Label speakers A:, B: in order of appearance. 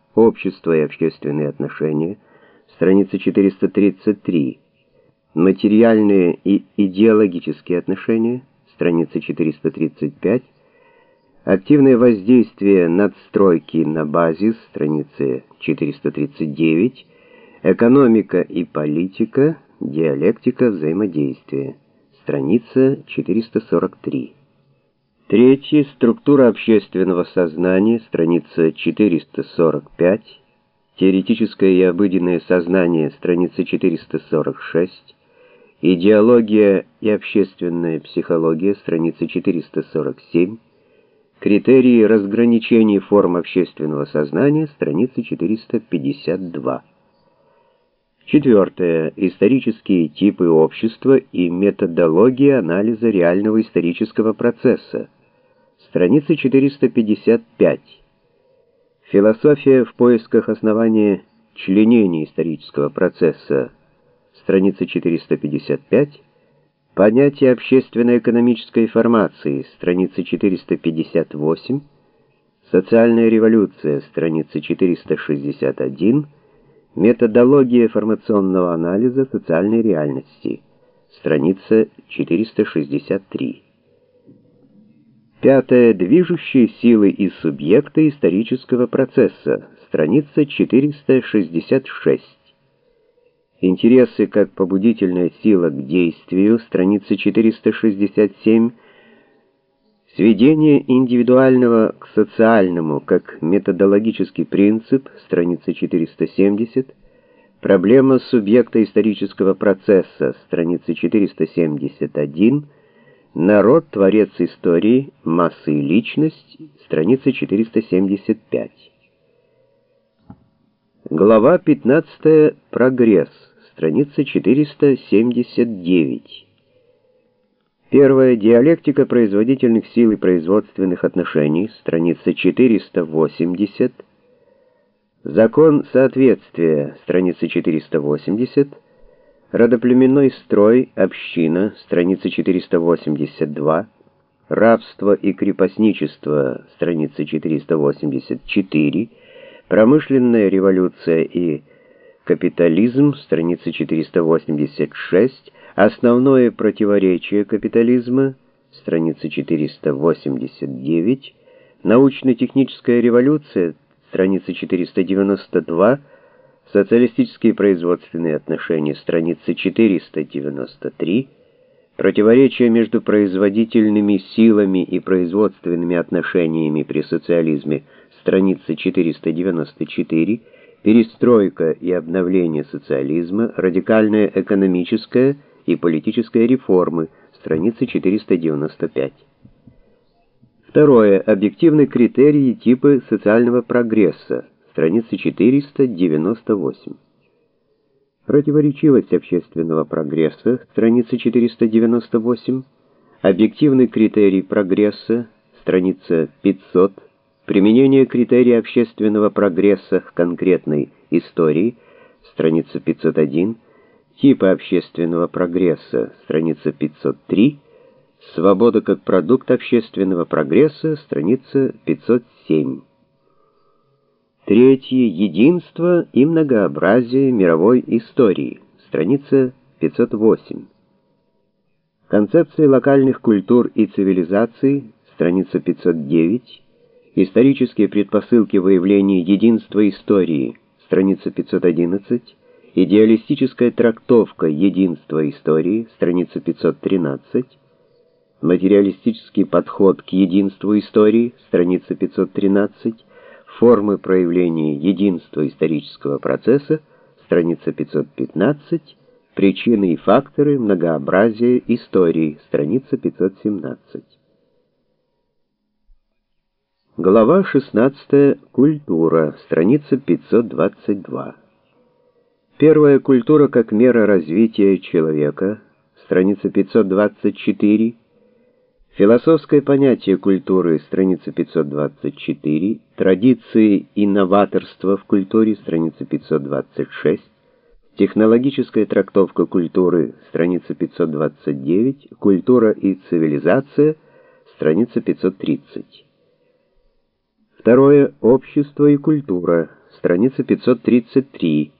A: Общество и общественные отношения, страница 433. Материальные и идеологические отношения, страница 435. Активное воздействие надстройки на базис, страница 439. Экономика и политика, диалектика взаимодействия, страница 443. Третье. Структура общественного сознания, страница 445. Теоретическое и обыденное сознание, страница 446. Идеология и общественная психология, страница 447. Критерии разграничения форм общественного сознания, страница 452. Четвертое. Исторические типы общества и методология анализа реального исторического процесса, страница 455. Философия в поисках основания членения исторического процесса, страница 455. Понятие общественно-экономической формации, страница 458. Социальная революция, страница 461. Методология информационного анализа социальной реальности, страница 463. Пятое. Движущие силы и субъекты исторического процесса, страница 466. Интересы как побудительная сила к действию, страница 467. Сведение индивидуального к социальному как методологический принцип, страница 470. Проблема субъекта исторического процесса, страница 471. Народ, творец истории, масса и личность, страница 475. Глава 15. Прогресс, страница 479. Первая. Диалектика производительных сил и производственных отношений, страница 480. Закон соответствия, страница 480. Родоплеменной строй, община, страница 482. Рабство и крепостничество, страница 484. Промышленная революция и капитализм, страница 486. Основное противоречие капитализма, страница 489. Научно-техническая революция, страница 492. Социалистические производственные отношения, страница 493. Противоречие между производительными силами и производственными отношениями при социализме, страница 494. Перестройка и обновление социализма, радикальная экономическая и политическая реформы, страница 495. Второе. Объективные критерии и типы социального прогресса, страница 498. Противоречивость общественного прогресса, страница 498. Объективный критерий прогресса, страница 500. Применение критерия общественного прогресса к конкретной истории, страница 501. Типы общественного прогресса, страница 503. Свобода как продукт общественного прогресса, страница 507. Третье. Единство и многообразие мировой истории, страница 508. Концепции локальных культур и цивилизаций, страница 509. Исторические предпосылки выявления единства истории, страница 511. Идеалистическая трактовка единства истории, страница 513. Материалистический подход к единству истории, страница 513. Формы проявления единства исторического процесса, страница 515. Причины и факторы многообразия истории, страница 517. Глава 16. Культура, страница 522. Первая. Культура как мера развития человека, страница 524. Философское понятие культуры, страница 524. Традиции и новаторство в культуре, страница 526. Технологическая трактовка культуры, страница 529. Культура и цивилизация, страница 530. Второе. Общество и культура, страница 533.